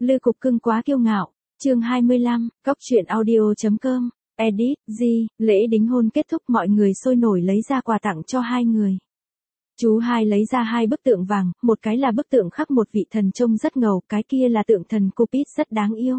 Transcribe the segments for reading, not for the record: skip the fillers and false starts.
Lư Cục Cưng quá kiêu ngạo. Chương 25, Cóc truyện audio.com. Edit, lễ đính hôn kết thúc, mọi người sôi nổi lấy ra quà tặng cho hai người. Chú hai lấy ra hai bức tượng vàng, một cái là bức tượng khắc một vị thần trông rất ngầu, cái kia là tượng thần Cupid rất đáng yêu.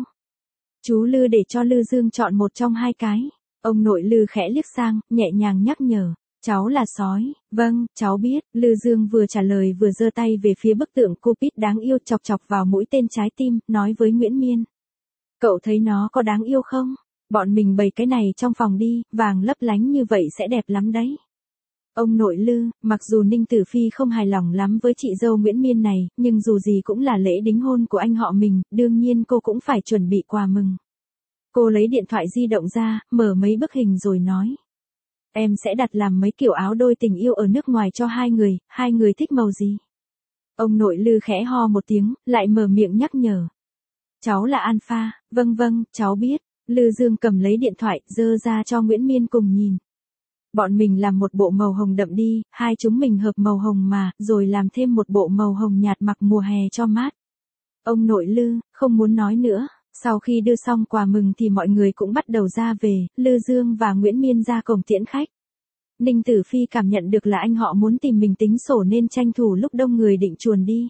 Chú Lư để cho Lư Dương chọn một trong hai cái. Ông nội Lư khẽ liếc sang, nhẹ nhàng nhắc nhở. Cháu là sói. Vâng, cháu biết. Lư Dương vừa trả lời vừa giơ tay về phía bức tượng Cupid đáng yêu, chọc chọc vào mũi tên trái tim, nói với Nguyễn Miên. Cậu thấy nó có đáng yêu không? Bọn mình bày cái này trong phòng đi, vàng lấp lánh như vậy sẽ đẹp lắm đấy. Ông nội Lư, mặc dù Ninh Tử Phi không hài lòng lắm với chị dâu Nguyễn Miên này, nhưng dù gì cũng là lễ đính hôn của anh họ mình, đương nhiên cô cũng phải chuẩn bị quà mừng. Cô lấy điện thoại di động ra, mở mấy bức hình rồi nói. Em sẽ đặt làm mấy kiểu áo đôi tình yêu ở nước ngoài cho hai người thích màu gì? Ông nội Lư khẽ ho một tiếng, lại mở miệng nhắc nhở. Cháu là Alpha, vâng, cháu biết. Lư Dương cầm lấy điện thoại, giơ ra cho Nguyễn Miên cùng nhìn. Bọn mình làm một bộ màu hồng đậm đi, hai chúng mình hợp màu hồng mà, rồi làm thêm một bộ màu hồng nhạt mặc mùa hè cho mát. Ông nội Lư, không muốn nói nữa. Sau khi đưa xong quà mừng thì mọi người cũng bắt đầu ra về, Lư Dương và Nguyễn Miên ra cổng tiễn khách. Ninh Tử Phi cảm nhận được là anh họ muốn tìm mình tính sổ nên tranh thủ lúc đông người định chuồn đi.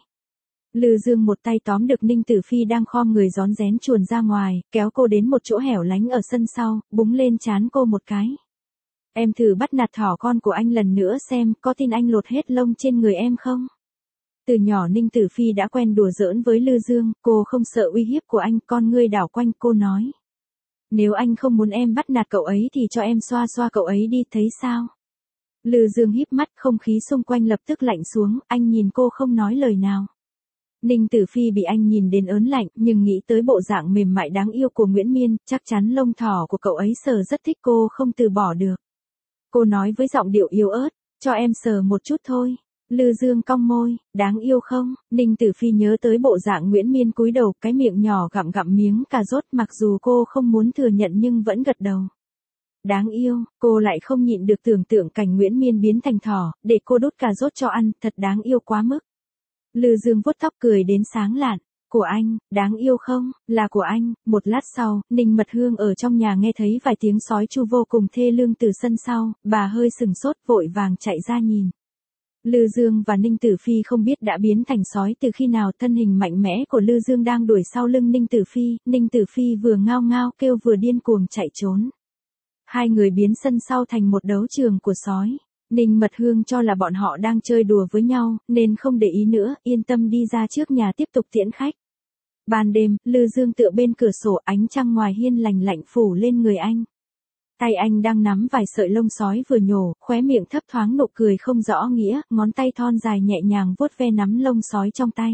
Lư Dương một tay tóm được Ninh Tử Phi đang khom người rón rén chuồn ra ngoài, kéo cô đến một chỗ hẻo lánh ở sân sau, búng lên trán cô một cái. Em thử bắt nạt thỏ con của anh lần nữa xem, có tin anh lột hết lông trên người em không? Từ nhỏ Ninh Tử Phi đã quen đùa giỡn với Lư Dương, cô không sợ uy hiếp của anh, con ngươi đảo quanh cô nói. Nếu anh không muốn em bắt nạt cậu ấy thì cho em xoa xoa cậu ấy đi, thấy sao? Lư Dương híp mắt, không khí xung quanh lập tức lạnh xuống, anh nhìn cô không nói lời nào. Ninh Tử Phi bị anh nhìn đến ớn lạnh, nhưng nghĩ tới bộ dạng mềm mại đáng yêu của Nguyễn Miên, chắc chắn lông thỏ của cậu ấy sờ rất thích, cô không từ bỏ được. Cô nói với giọng điệu yếu ớt, cho em sờ một chút thôi. Lư Dương cong môi, đáng yêu không? Ninh Tử Phi nhớ tới bộ dạng Nguyễn Miên cúi đầu, cái miệng nhỏ gặm gặm miếng cà rốt, mặc dù cô không muốn thừa nhận nhưng vẫn gật đầu. Đáng yêu, cô lại không nhịn được tưởng tượng cảnh Nguyễn Miên biến thành thỏ, để cô đút cà rốt cho ăn, thật đáng yêu quá mức. Lư Dương vuốt tóc cười đến sáng lạn. Của anh, đáng yêu không? Là của anh. Một lát sau, Ninh Mật Hương ở trong nhà nghe thấy vài tiếng sói tru vô cùng thê lương từ sân sau, bà hơi sừng sốt vội vàng chạy ra nhìn. Lư Dương và Ninh Tử Phi không biết đã biến thành sói từ khi nào, thân hình mạnh mẽ của Lư Dương đang đuổi sau lưng Ninh Tử Phi vừa ngao ngao kêu vừa điên cuồng chạy trốn. Hai người biến sân sau thành một đấu trường của sói. Ninh Mật Hương cho là bọn họ đang chơi đùa với nhau, nên không để ý nữa, yên tâm đi ra trước nhà tiếp tục tiễn khách. Ban đêm, Lư Dương tựa bên cửa sổ, ánh trăng ngoài hiên lành lạnh phủ lên người anh. Tay anh đang nắm vài sợi lông sói vừa nhổ, khóe miệng thấp thoáng nụ cười không rõ nghĩa, ngón tay thon dài nhẹ nhàng vuốt ve nắm lông sói trong tay.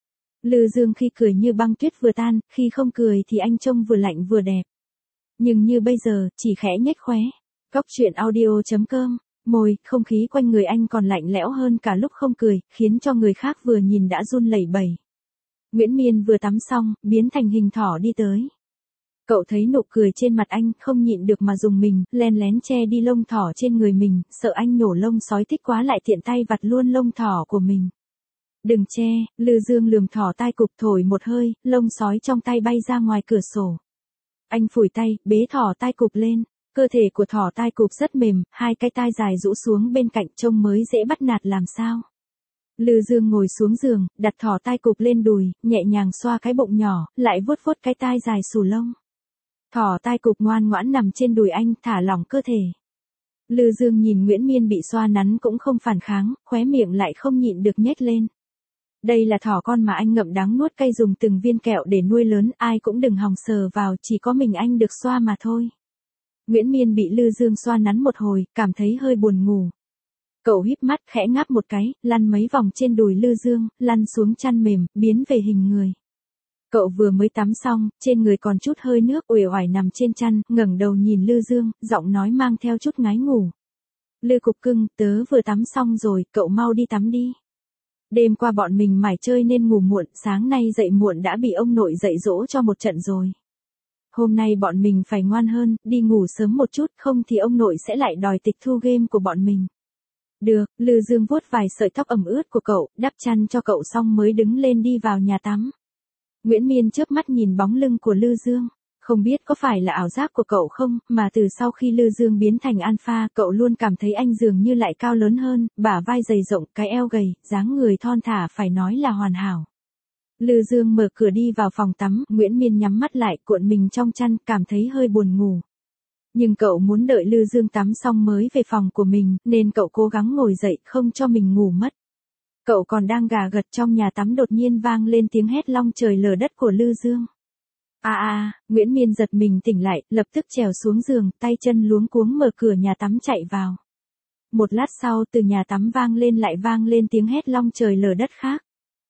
Lư Dương khi cười như băng tuyết vừa tan, khi không cười thì anh trông vừa lạnh vừa đẹp. Nhưng như bây giờ, chỉ khẽ nhếch khóe. Cóc truyện audio.com. Môi, không khí quanh người anh còn lạnh lẽo hơn cả lúc không cười, khiến cho người khác vừa nhìn đã run lẩy bẩy. Nguyễn Miên vừa tắm xong, biến thành hình thỏ đi tới. Cậu thấy nụ cười trên mặt anh, không nhịn được mà dùng mình, len lén che đi lông thỏ trên người mình, sợ anh nhổ lông sói thích quá lại tiện tay vặt luôn lông thỏ của mình. Đừng che, Lư Dương lườm thỏ tai cụp, thổi một hơi, lông sói trong tay bay ra ngoài cửa sổ. Anh phủi tay, bế thỏ tai cụp lên. Cơ thể của thỏ tai cụp rất mềm, hai cái tai dài rũ xuống bên cạnh trông mới dễ bắt nạt làm sao. Lư Dương ngồi xuống giường, đặt thỏ tai cụp lên đùi, nhẹ nhàng xoa cái bụng nhỏ, lại vuốt vuốt cái tai dài xù lông. Thỏ tai cụp ngoan ngoãn nằm trên đùi anh, thả lỏng cơ thể. Lư Dương nhìn Nguyễn Miên bị xoa nắn cũng không phản kháng, khóe miệng lại không nhịn được nhếch lên. Đây là thỏ con mà anh ngậm đắng nuốt cay dùng từng viên kẹo để nuôi lớn, ai cũng đừng hòng sờ vào, chỉ có mình anh được xoa mà thôi. Nguyễn Miên bị Lư Dương xoa nắn một hồi, cảm thấy hơi buồn ngủ. Cậu híp mắt khẽ ngáp một cái, lăn mấy vòng trên đùi Lư Dương, lăn xuống chăn mềm, biến về hình người. Cậu vừa mới tắm xong, trên người còn chút hơi nước, uể oải nằm trên chăn, ngẩng đầu nhìn Lư Dương, giọng nói mang theo chút ngái ngủ. Lư Cục Cưng, tớ vừa tắm xong rồi, cậu mau đi tắm đi. Đêm qua bọn mình mải chơi nên ngủ muộn, sáng nay dậy muộn đã bị ông nội dạy dỗ cho một trận rồi. Hôm nay bọn mình phải ngoan hơn, đi ngủ sớm một chút, không thì ông nội sẽ lại đòi tịch thu game của bọn mình. Được, Lư Dương vuốt vài sợi tóc ẩm ướt của cậu, đắp chăn cho cậu xong mới đứng lên đi vào nhà tắm. Nguyễn Miên chớp mắt nhìn bóng lưng của Lư Dương. Không biết có phải là ảo giác của cậu không, mà từ sau khi Lư Dương biến thành alpha, cậu luôn cảm thấy anh dường như lại cao lớn hơn, bả vai dày rộng, cái eo gầy, dáng người thon thả phải nói là hoàn hảo. Lư Dương mở cửa đi vào phòng tắm, Nguyễn Miên nhắm mắt lại, cuộn mình trong chăn, cảm thấy hơi buồn ngủ. Nhưng cậu muốn đợi Lư Dương tắm xong mới về phòng của mình, nên cậu cố gắng ngồi dậy, không cho mình ngủ mất. Cậu còn đang gà gật trong nhà tắm đột nhiên vang lên tiếng hét long trời lở đất của Lư Dương. Nguyễn Miên giật mình tỉnh lại, lập tức trèo xuống giường, tay chân luống cuống mở cửa nhà tắm chạy vào. Một lát sau từ nhà tắm lại vang lên tiếng hét long trời lở đất khác.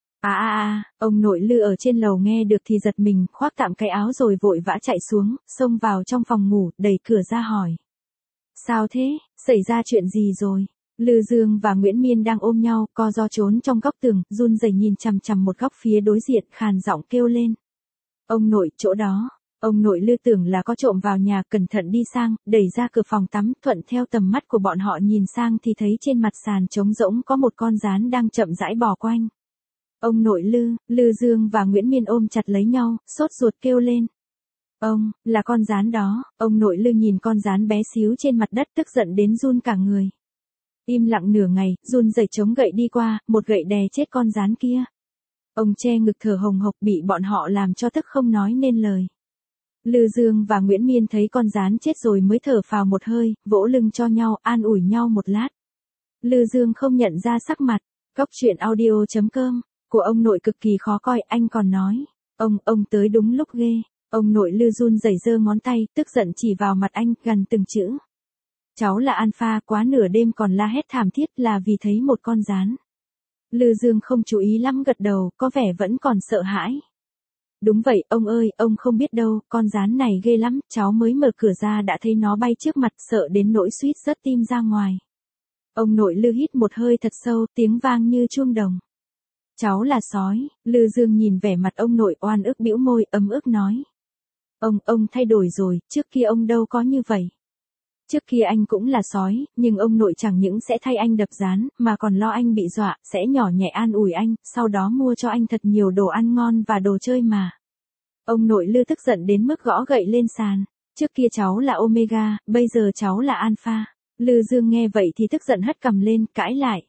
Ông nội Lư ở trên lầu nghe được thì giật mình, khoác tạm cái áo rồi vội vã chạy xuống, xông vào trong phòng ngủ, đẩy cửa ra hỏi. Sao thế, xảy ra chuyện gì rồi? Lư Dương và Nguyễn Miên đang ôm nhau, co ro trốn trong góc tường, run rẩy nhìn chằm chằm một góc phía đối diện, khàn giọng kêu lên. Ông nội, chỗ đó. Ông nội Lư tưởng là có trộm vào nhà, cẩn thận đi sang, đẩy ra cửa phòng tắm, thuận theo tầm mắt của bọn họ nhìn sang thì thấy trên mặt sàn trống rỗng có một con gián đang chậm rãi bò quanh. Ông nội Lư, Lư Dương và Nguyễn Miên ôm chặt lấy nhau, sốt ruột kêu lên. Là con gián đó. Ông nội Lư nhìn con gián bé xíu trên mặt đất tức giận đến run cả người. Im lặng nửa ngày, run rẩy chống gậy đi qua, một gậy đè chết con gián kia. Ông che ngực thở hồng hộc bị bọn họ làm cho tức không nói nên lời. Lư Dương và Nguyễn Miên thấy con gián chết rồi mới thở phào một hơi, vỗ lưng cho nhau, an ủi nhau một lát. Lư Dương không nhận ra sắc mặt. Cóc truyện audio.com của ông nội cực kỳ khó coi, anh còn nói. Ông tới đúng lúc ghê. Ông nội Lư run rẩy giơ ngón tay, tức giận chỉ vào mặt anh, gần từng chữ. Cháu là alpha, quá nửa đêm còn la hét thảm thiết là vì thấy một con gián. Lư Dương không chú ý lắm gật đầu, có vẻ vẫn còn sợ hãi. Đúng vậy, ông ơi, ông không biết đâu, con gián này ghê lắm, cháu mới mở cửa ra đã thấy nó bay trước mặt, sợ đến nỗi suýt rớt tim ra ngoài. Ông nội Lư hít một hơi thật sâu, tiếng vang như chuông đồng. Cháu là sói. Lư Dương nhìn vẻ mặt ông nội oan ức bĩu môi, ấm ức nói. Ông thay đổi rồi, trước kia ông đâu có như vậy. Trước kia anh cũng là sói, nhưng ông nội chẳng những sẽ thay anh đập gián, mà còn lo anh bị dọa, sẽ nhỏ nhẹ an ủi anh, sau đó mua cho anh thật nhiều đồ ăn ngon và đồ chơi mà. Ông nội Lư tức giận đến mức gõ gậy lên sàn. Trước kia cháu là Omega, bây giờ cháu là Alpha. Lư Dương nghe vậy thì tức giận hất cằm lên, cãi lại.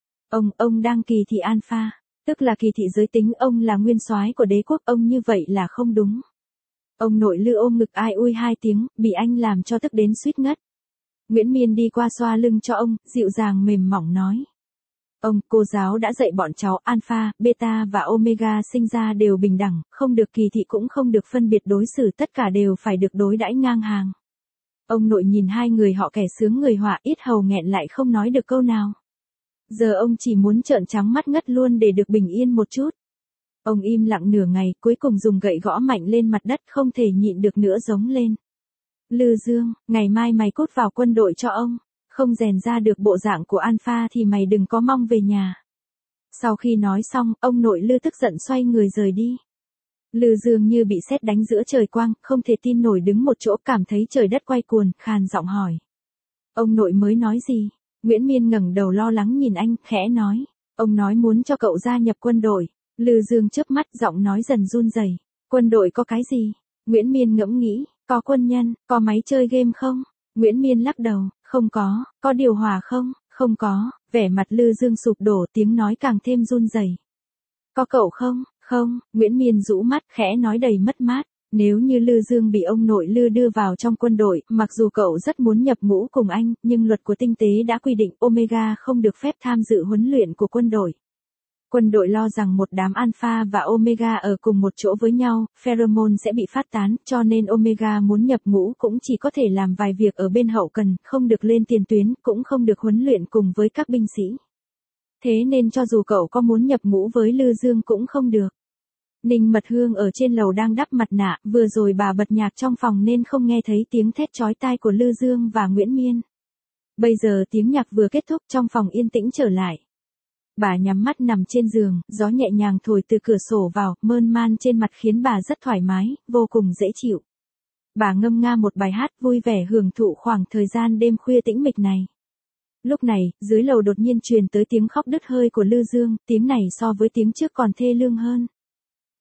Ông đang kỳ thị Alpha, tức là kỳ thị giới tính, ông là nguyên soái của đế quốc, ông như vậy là không đúng. Ông nội Lư ôm ngực ai ui hai tiếng, bị anh làm cho tức đến suýt ngất. Nguyễn Miên đi qua xoa lưng cho ông, dịu dàng mềm mỏng nói. Cô giáo đã dạy bọn cháu Alpha, Beta và Omega sinh ra đều bình đẳng, không được kỳ thị cũng không được phân biệt đối xử, tất cả đều phải được đối đãi ngang hàng. Ông nội nhìn hai người họ kẻ sướng người họa, ít hầu nghẹn lại không nói được câu nào. Giờ ông chỉ muốn trợn trắng mắt ngất luôn để được bình yên một chút. Ông im lặng nửa ngày, cuối cùng dùng gậy gõ mạnh lên mặt đất, không thể nhịn được nữa giống lên. Lư Dương, ngày mai mày cút vào quân đội cho ông, không rèn ra được bộ dạng của Alpha thì mày đừng có mong về nhà. Sau khi nói xong, ông nội Lư tức giận xoay người rời đi. Lư Dương như bị sét đánh giữa trời quang, không thể tin nổi đứng một chỗ, cảm thấy trời đất quay cuồng, khàn giọng hỏi. Ông nội mới nói gì? Nguyễn Miên ngẩng đầu lo lắng nhìn anh, khẽ nói. Ông nói muốn cho cậu gia nhập quân đội. Lư Dương chớp mắt, giọng nói dần run rẩy. Quân đội có cái gì? Nguyễn Miên ngẫm nghĩ, có quân nhân, có máy chơi game không? Nguyễn Miên lắc đầu, không có điều hòa không? Không có, vẻ mặt Lư Dương sụp đổ, tiếng nói càng thêm run rẩy. Có cậu không? Không, Nguyễn Miên rũ mắt, khẽ nói đầy mất mát. Nếu như Lư Dương bị ông nội Lư đưa vào trong quân đội, mặc dù cậu rất muốn nhập ngũ cùng anh, nhưng luật của tinh tế đã quy định Omega không được phép tham dự huấn luyện của quân đội. Quân đội lo rằng một đám Alpha và Omega ở cùng một chỗ với nhau, pheromone sẽ bị phát tán, cho nên Omega muốn nhập ngũ cũng chỉ có thể làm vài việc ở bên hậu cần, không được lên tiền tuyến, cũng không được huấn luyện cùng với các binh sĩ. Thế nên cho dù cậu có muốn nhập ngũ với Lư Dương cũng không được. Ninh Mật Hương ở trên lầu đang đắp mặt nạ, vừa rồi bà bật nhạc trong phòng nên không nghe thấy tiếng thét chói tai của Lư Dương và Nguyễn Miên. Bây giờ tiếng nhạc vừa kết thúc, trong phòng yên tĩnh trở lại. Bà nhắm mắt nằm trên giường, gió nhẹ nhàng thổi từ cửa sổ vào, mơn man trên mặt khiến bà rất thoải mái, vô cùng dễ chịu. Bà ngâm nga một bài hát vui vẻ hưởng thụ khoảng thời gian đêm khuya tĩnh mịch này. Lúc này, dưới lầu đột nhiên truyền tới tiếng khóc đứt hơi của Lư Dương, tiếng này so với tiếng trước còn thê lương hơn.